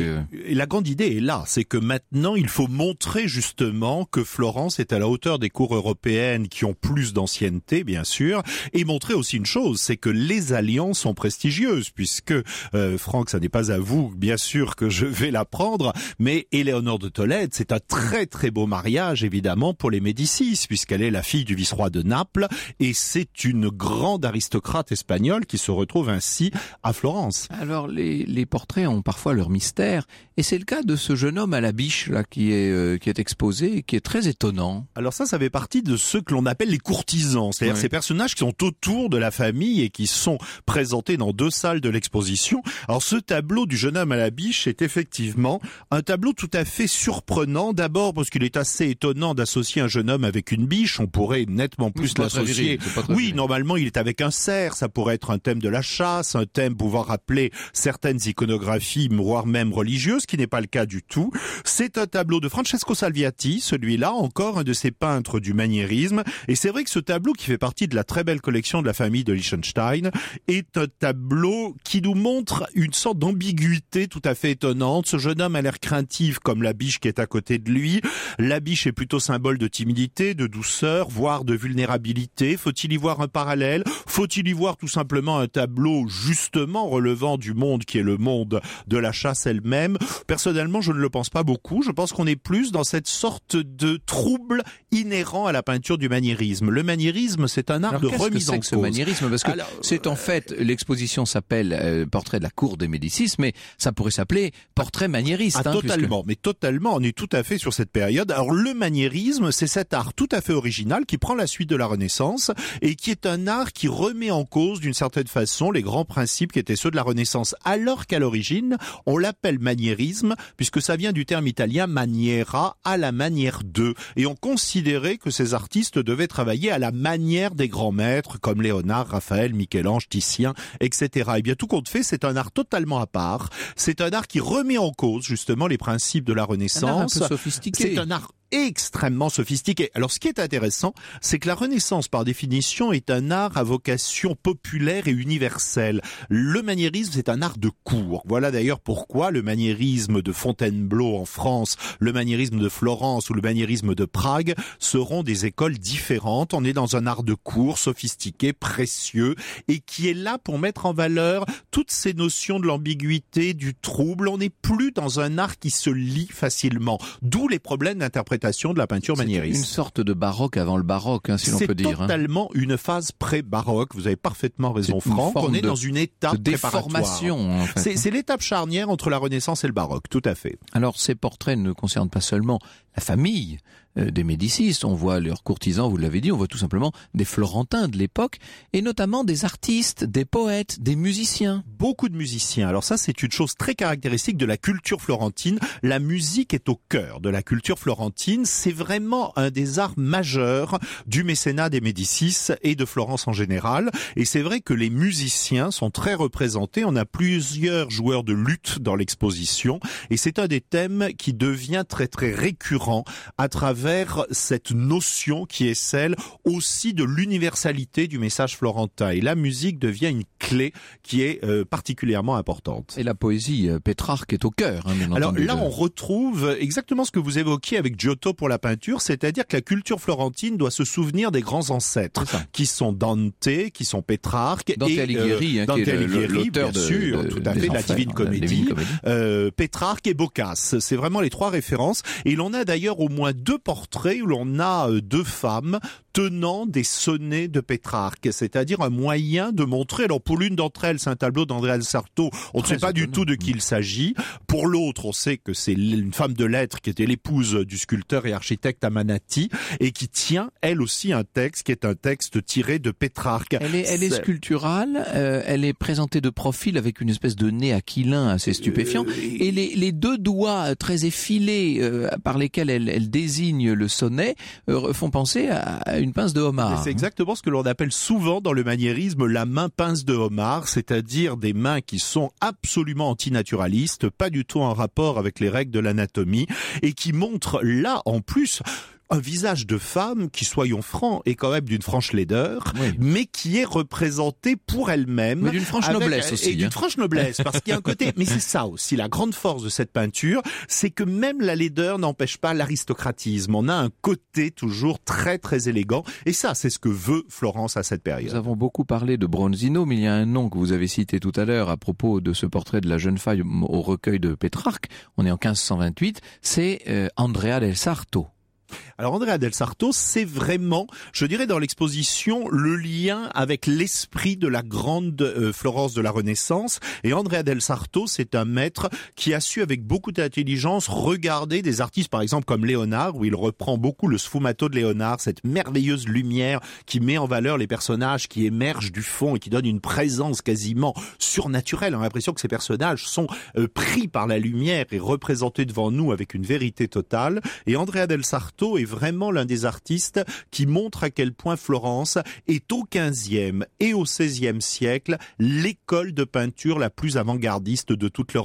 Et la grande idée est là, c'est que maintenant il faut montrer justement que Florence est à la hauteur des cours européennes qui ont plus d'ancienneté bien sûr, et montrer aussi une chose, c'est que les alliances sont prestigieuses, puisque Franck, ça n'est pas à vous bien sûr que je vais l'apprendre, mais Éléonore de Tolède, c'est un très très beau mariage évidemment pour les Médicis, puisqu'elle est la fille du vice-roi de Naples, et c'est une grande aristocrate espagnole qui se retrouve ainsi à Florence. Alors les portraits ont parfois leur mystère, et c'est le cas de ce jeune homme à la biche là qui est exposé et qui est très étonnant. Alors ça fait partie de ceux que l'on appelle les courtisans, c'est-à-dire ces personnages qui sont autour de la famille et qui sont présentés dans deux salles de l'exposition. Alors ce tableau du jeune homme à la biche est effectivement un tableau tout à fait surprenant, d'abord parce qu'il est assez étonnant d'associer un jeune homme avec une biche, on pourrait nettement plus l'associer. Oui, normalement il est avec un cerf, ça pourrait être un thème de la chasse, un thème pouvant rappeler certaines iconographies, voire même religieuses, ce qui n'est pas le cas du tout. C'est un tableau de Francesco Salviati, celui-là, encore un de ces peintres du maniérisme, et c'est vrai que ce tableau qui fait partie de la très belle collection de la famille de Liechtenstein est un tableau qui nous montre une sorte d'ambiguïté tout à fait étonnante. Ce jeune homme a l'air craintif comme la biche qui est à côté de lui. La biche est plutôt symbole de timidité, sensibilité, de douceur, voire de vulnérabilité? Faut-il y voir un parallèle? Faut-il y voir tout simplement un tableau justement relevant du monde qui est le monde de la chasse elle-même? Personnellement, je ne le pense pas beaucoup. Je pense qu'on est plus dans cette sorte de trouble inhérent à la peinture du maniérisme. Le maniérisme, c'est un art de remise en cause. Ce maniérisme, parce que c'est en fait, l'exposition s'appelle Portrait de la cour des Médicis, mais ça pourrait s'appeler Portrait maniériste. Totalement, mais totalement, on est tout à fait sur cette période. Alors le maniérisme, c'est cet art tout à fait original qui prend la suite de la Renaissance et qui est un art qui remet en cause d'une certaine façon les grands principes qui étaient ceux de la Renaissance, alors qu'à l'origine, on l'appelle maniérisme puisque ça vient du terme italien maniera, à la manière de, et on considérait que ces artistes devaient travailler à la manière des grands maîtres comme Léonard, Raphaël, Michel-Ange, Titien, etc. Et bien tout compte fait, c'est un art totalement à part. C'est un art qui remet en cause justement les principes de la Renaissance. Un art un peu sophistiqué. C'est un art extrêmement sophistiqué. Alors ce qui est intéressant, c'est que la Renaissance par définition est un art à vocation populaire et universelle. Le maniérisme, c'est un art de cour. Voilà d'ailleurs pourquoi le maniérisme de Fontainebleau en France, le maniérisme de Florence ou le maniérisme de Prague seront des écoles différentes. On est dans un art de cour sophistiqué, précieux et qui est là pour mettre en valeur toutes ces notions de l'ambiguïté, du trouble. On n'est plus dans un art qui se lit facilement. D'où les problèmes d'interprétation de la peinture maniériste. Une sorte de baroque avant le baroque, si l'on peut dire. C'est totalement une phase pré-baroque. Vous avez parfaitement raison, Franck. On est dans une étape de déformation. En fait. C'est l'étape charnière entre la Renaissance et le baroque, tout à fait. Alors, ces portraits ne concernent pas seulement la famille des Médicis, on voit leurs courtisans, vous l'avez dit, on voit tout simplement des Florentins de l'époque, et notamment des artistes, des poètes, des musiciens. Beaucoup de musiciens. Alors ça, c'est une chose très caractéristique de la culture florentine. La musique est au cœur de la culture florentine. C'est vraiment un des arts majeurs du mécénat des Médicis et de Florence en général. Et c'est vrai que les musiciens sont très représentés. On a plusieurs joueurs de luth dans l'exposition, et c'est un des thèmes qui devient très très récurrent à travers cette notion qui est celle aussi de l'universalité du message florentin. Et la musique devient une clé qui est particulièrement importante. Et la poésie Pétrarque est au cœur, bien entendu. Alors là, on retrouve exactement ce que vous évoquiez avec Giotto pour la peinture, c'est-à-dire que la culture florentine doit se souvenir des grands ancêtres, qui sont Dante, qui sont Pétrarque, Dante Alighieri, Dante qui est Alighieri, l'auteur bien sûr, tout à fait, la Divine Comédie, Pétrarque et Boccace. C'est vraiment les trois références. Et l'on a d'ailleurs au moins deux portraits où l'on a deux femmes tenant des sonnets de Pétrarque, c'est-à-dire un moyen de montrer, alors pour l'une d'entre elles, c'est un tableau d'Andrea del Sarto, on ne sait pas du tout de qui il s'agit. Pour l'autre, on sait que c'est une femme de lettres qui était l'épouse du sculpteur et architecte Amanati et qui tient, elle aussi, un texte qui est un texte tiré de Pétrarque. Elle est sculpturale, elle est présentée de profil avec une espèce de nez aquilin assez stupéfiant, et les deux doigts très effilés par lesquels elle désigne le sonnet font penser à une pince de homard. C'est exactement ce que l'on appelle souvent dans le maniérisme la main pince de homard, c'est-à-dire des mains qui sont absolument antinaturalistes, pas du tout en rapport avec les règles de l'anatomie, et qui montrent là en plus un visage de femme qui, soyons francs, est quand même d'une franche laideur, mais qui est représentée pour elle-même. Mais d'une franche noblesse aussi. Et d'une franche noblesse, parce qu'il y a un côté... Mais c'est ça aussi, la grande force de cette peinture, c'est que même la laideur n'empêche pas l'aristocratisme. On a un côté toujours très très élégant, et ça, c'est ce que veut Florence à cette période. Nous avons beaucoup parlé de Bronzino, mais il y a un nom que vous avez cité tout à l'heure à propos de ce portrait de la jeune femme au recueil de Pétrarque. On est en 1528, c'est Andrea del Sarto. Alors Andrea del Sarto, c'est vraiment, je dirais dans l'exposition, le lien avec l'esprit de la grande Florence de la Renaissance. Et Andrea del Sarto, c'est un maître qui a su avec beaucoup d'intelligence regarder des artistes, par exemple comme Léonard, où il reprend beaucoup le sfumato de Léonard, cette merveilleuse lumière qui met en valeur les personnages qui émergent du fond et qui donne une présence quasiment surnaturelle. On a l'impression que ces personnages sont pris par la lumière et représentés devant nous avec une vérité totale. Et Andrea del Sarto est vraiment l'un des artistes qui montre à quel point Florence est au XVe et au XVIe siècle l'école de peinture la plus avant-gardiste de toute l'Europe.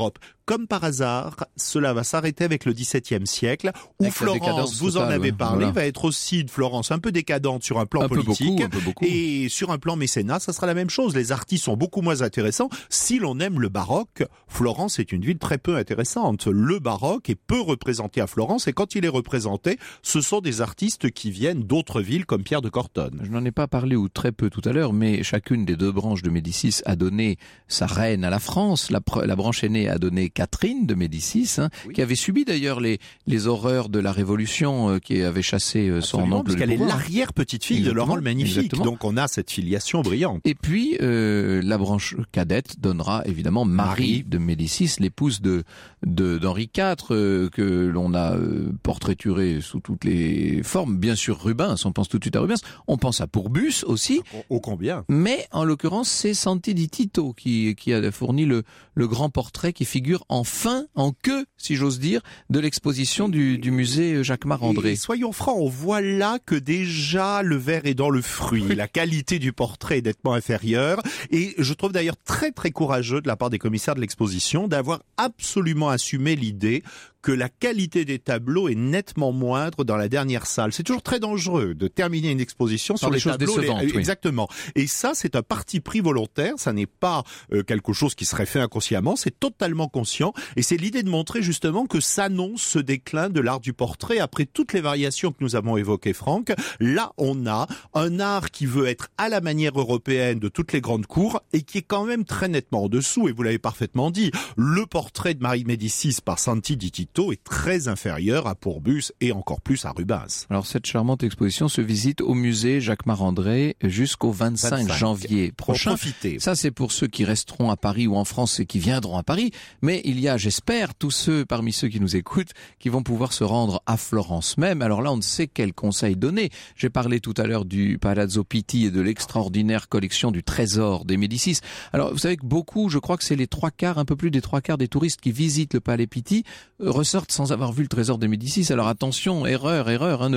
comme par hasard, cela va s'arrêter avec le XVIIe siècle, où avec Florence, vous en avez parlé, va être aussi une Florence un peu décadente sur un plan politique, et sur un plan mécénat, ça sera la même chose. Les artistes sont beaucoup moins intéressants. Si l'on aime le baroque, Florence est une ville très peu intéressante. Le baroque est peu représenté à Florence, et quand il est représenté, ce sont des artistes qui viennent d'autres villes comme Pierre de Cortone. Je n'en ai pas parlé ou très peu tout à l'heure, mais chacune des deux branches de Médicis a donné sa reine à la France. La branche aînée a donné Catherine de Médicis, qui avait subi d'ailleurs les horreurs de la Révolution, qui avait chassé son oncle. Parce qu'elle est l'arrière-petite-fille de Laurent le Magnifique, exactement. Donc on a cette filiation brillante. Et puis la branche cadette donnera évidemment Marie de Médicis, l'épouse d'Henri IV, que l'on a portraituré sous toutes les formes. Bien sûr Rubens, on pense tout de suite à Rubens, on pense à Pourbus aussi. Ô combien. Mais en l'occurrence, c'est Santi di Tito qui a fourni le grand portrait qui figure en queue, si j'ose dire, de l'exposition du musée Jacquemart-André. Et soyons francs, on voit là que déjà le verre est dans le fruit. La qualité du portrait est nettement inférieure. Et je trouve d'ailleurs très très courageux de la part des commissaires de l'exposition d'avoir absolument assumé l'idée que la qualité des tableaux est nettement moindre dans la dernière salle. C'est toujours très dangereux de terminer une exposition sur les tableaux. Exactement. Et ça, c'est un parti pris volontaire. Ça n'est pas quelque chose qui serait fait inconsciemment. C'est totalement conscient. Et c'est l'idée de montrer justement que s'annonce ce déclin de l'art du portrait après toutes les variations que nous avons évoquées, Franck. Là, on a un art qui veut être à la manière européenne de toutes les grandes cours et qui est quand même très nettement en dessous. Et vous l'avez parfaitement dit. Le portrait de Marie de Médicis par Santi di Tito est très inférieur à Pourbus et encore plus à Rubens. Alors cette charmante exposition se visite au musée Jacquemart-André jusqu'au 25 janvier prochain. Profitez. Ça c'est pour ceux qui resteront à Paris ou en France et qui viendront à Paris, mais il y a, j'espère, tous ceux parmi ceux qui nous écoutent qui vont pouvoir se rendre à Florence même. Alors là on ne sait quel conseil donner. J'ai parlé tout à l'heure du Palazzo Pitti et de l'extraordinaire collection du trésor des Médicis. Alors vous savez que beaucoup, je crois que c'est un peu plus des 3/4 des touristes qui visitent le Palais Pitti ressortent sans avoir vu le trésor des Médicis. Alors attention, erreur,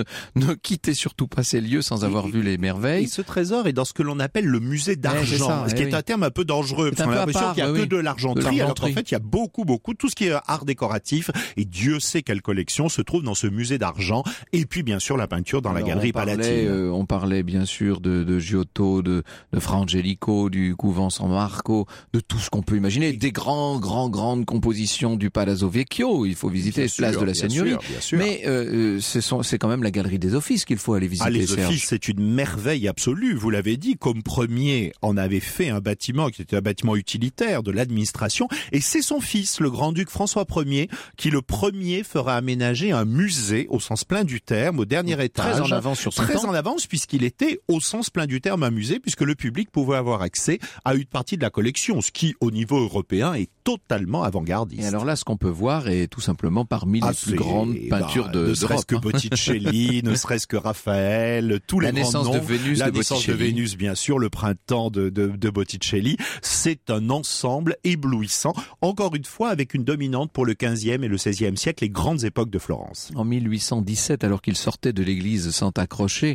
ne quittez surtout pas ces lieux sans avoir vu les merveilles. Et ce trésor est dans ce que l'on appelle le musée d'argent, ce qui est un terme un peu dangereux, parce qu'on a l'impression qu'il n'y a que de l'argenterie, alors qu'en fait il y a beaucoup, tout ce qui est art décoratif, et Dieu sait quelle collection se trouve dans ce musée d'argent, et puis bien sûr la peinture dans la galerie Palatine. On parlait bien sûr de Giotto, de Fra Angelico, du couvent San Marco, de tout ce qu'on peut imaginer, des grandes compositions du Palazzo Vecchio. Il faut visiter Place de la Seigneurie. Bien sûr. Mais c'est quand même la galerie des Offices qu'il faut aller visiter. Les Offices, c'est une merveille absolue. Vous l'avez dit, comme premier, on avait fait un bâtiment qui était un bâtiment utilitaire de l'administration, et c'est son fils, le grand-duc François Ier, qui le premier fera aménager un musée au sens plein du terme, au dernier étage. Très en avance sur son temps. Très en avance, puisqu'il était au sens plein du terme un musée, puisque le public pouvait avoir accès à une partie de la collection, ce qui, au niveau européen, est totalement avant-gardiste. Et alors là, ce qu'on peut voir est tout simplement parmi les plus grandes peintures d'Europe. Ne serait-ce que Botticelli, ne serait-ce que Raphaël, tous les grands noms. La naissance de Vénus, bien sûr, le printemps de Botticelli. C'est un ensemble éblouissant, encore une fois avec une dominante pour le 15e et le 16e siècle, les grandes époques de Florence. En 1817, alors qu'il sortait de l'église Santa Croce,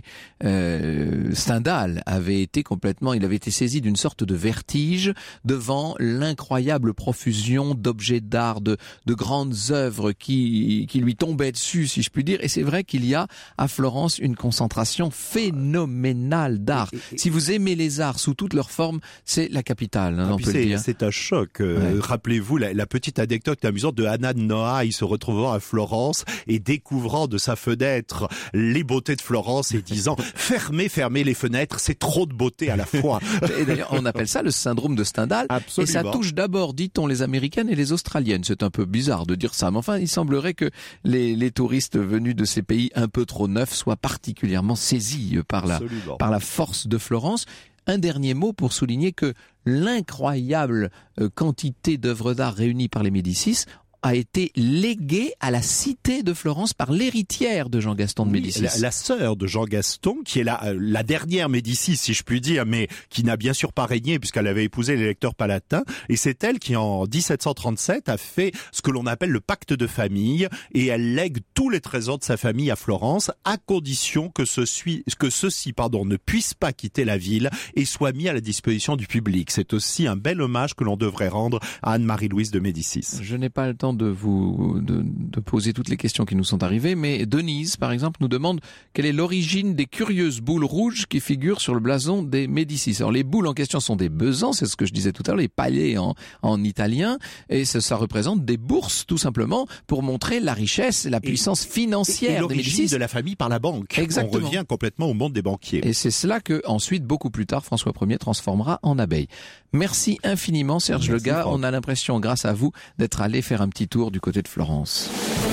Stendhal avait été saisi d'une sorte de vertige devant l'incroyable profusion d'objets d'art, de grandes œuvres qui lui tombaient dessus, si je puis dire. Et c'est vrai qu'il y a à Florence une concentration phénoménale d'art. Si vous aimez les arts sous toutes leurs formes, c'est la capitale, on peut le dire. C'est un choc. Rappelez-vous la petite anecdote amusante de Anna de Noailles se retrouvant à Florence et découvrant de sa fenêtre les beautés de Florence et disant « Fermez les fenêtres, c'est trop de beauté à la fois ». Et d'ailleurs, on appelle ça le syndrome de Stendhal. Absolument. Et ça touche d'abord, dit-on, les Américaines et les Australiennes. C'est un peu bizarre de dire ça, mais enfin, il semblerait que les touristes venus de ces pays un peu trop neufs soient particulièrement saisis par la force de Florence. Un dernier mot pour souligner que l'incroyable quantité d'œuvres d'art réunies par les Médicis a été léguée à la cité de Florence par l'héritière de Jean-Gaston de Médicis. La sœur de Jean-Gaston, qui est la dernière Médicis, si je puis dire, mais qui n'a bien sûr pas régné puisqu'elle avait épousé l'électeur palatin. Et c'est elle qui, en 1737, a fait ce que l'on appelle le pacte de famille, et elle lègue tous les trésors de sa famille à Florence, à condition que ceux-ci ne puissent pas quitter la ville et soient mis à la disposition du public. C'est aussi un bel hommage que l'on devrait rendre à Anne-Marie-Louise de Médicis. Je n'ai pas le temps de poser toutes les questions qui nous sont arrivées, mais Denise, par exemple, nous demande quelle est l'origine des curieuses boules rouges qui figurent sur le blason des Médicis. Alors, les boules en question sont des besants, c'est ce que je disais tout à l'heure, les palais en italien, et ça représente des bourses, tout simplement, pour montrer la richesse et la puissance financière et des Médicis. de la famille par la banque. Exactement. On revient complètement au monde des banquiers. Et c'est cela que, ensuite, beaucoup plus tard, François Ier transformera en abeille. Merci infiniment, Serge Legas. On a l'impression, grâce à vous, d'être allé faire un petit tour du côté de Florence.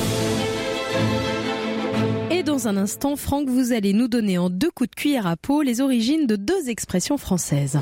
Et dans un instant, Franck, vous allez nous donner en 2 coups de cuillère à peau les origines de 2 expressions françaises.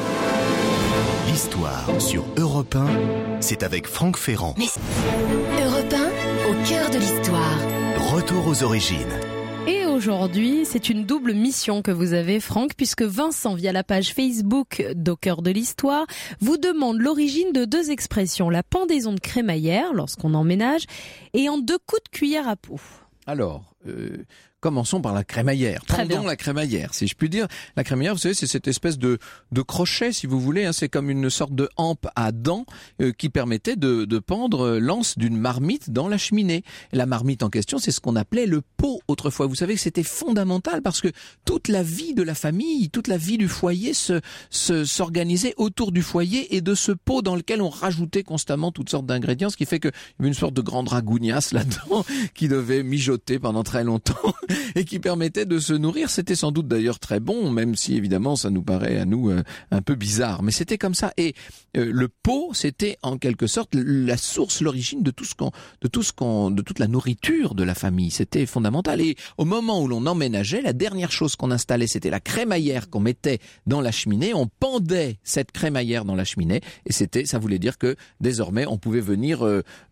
L'histoire sur Europe 1, c'est avec Franck Ferrand. Europe 1, au cœur de l'histoire. Retour aux origines. Et aujourd'hui, c'est une double mission que vous avez, Franck, puisque Vincent, via la page Facebook d'Au cœur de l'histoire, vous demande l'origine de 2 expressions. La pendaison de crémaillère, lorsqu'on emménage, et en 2 coups de cuillère à peau. Alors, commençons par la crémaillère. Pendons la crémaillère, si je puis dire. La crémaillère, vous savez, c'est cette espèce de crochet, si vous voulez. Hein. C'est comme une sorte de hampe à dents qui permettait de pendre l'anse d'une marmite dans la cheminée. Et la marmite en question, c'est ce qu'on appelait le pot autrefois. Vous savez que c'était fondamental parce que toute la vie de la famille, toute la vie du foyer s'organisait autour du foyer et de ce pot dans lequel on rajoutait constamment toutes sortes d'ingrédients, ce qui fait qu'il y avait une sorte de grande ragougnasse là-dedans qui devait mijoter pendant très longtemps et qui permettait de se nourrir. C'était sans doute d'ailleurs très bon, même si évidemment ça nous paraît à nous un peu bizarre, mais c'était comme ça. Et le pot, c'était en quelque sorte la source, l'origine de toute la nourriture de la famille. C'était fondamental. Et au moment où l'on emménageait, la dernière chose qu'on installait, c'était la crémaillère qu'on mettait dans la cheminée. On pendait cette crémaillère dans la cheminée, et ça voulait dire que désormais on pouvait venir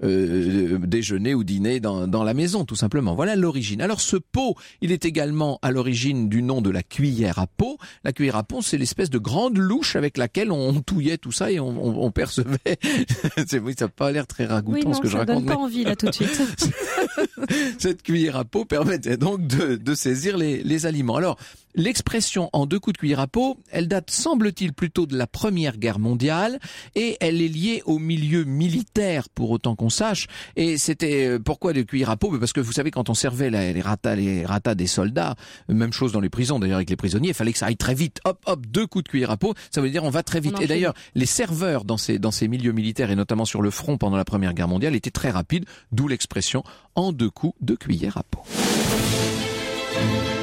déjeuner ou dîner dans la maison, tout simplement. Voilà l'origine. Alors ce pot, il est également à l'origine du nom de la cuillère à peau. La cuillère à peau, c'est l'espèce de grande louche avec laquelle on touillait tout ça et on percevait. Oui, ça n'a pas l'air très ragoûtant ce que je raconte. Oui, non, ça donne pas envie là tout de suite. Cette cuillère à peau permettait donc de saisir les aliments. Alors, l'expression en 2 coups de cuillère à peau, elle date, semble-t-il, plutôt de la Première Guerre mondiale et elle est liée au milieu militaire, pour autant qu'on sache. Et c'était pourquoi des cuillères à peau? Parce que vous savez, quand on servait les ratas des soldats, même chose dans les prisons d'ailleurs avec les prisonniers, il fallait que ça aille très vite. Hop, hop, 2 coups de cuillère à peau, ça veut dire on va très vite. Et d'ailleurs, les serveurs dans ces milieux militaires et notamment sur le front pendant la Première Guerre mondiale étaient très rapides, d'où l'expression en 2 coups de cuillère à peau.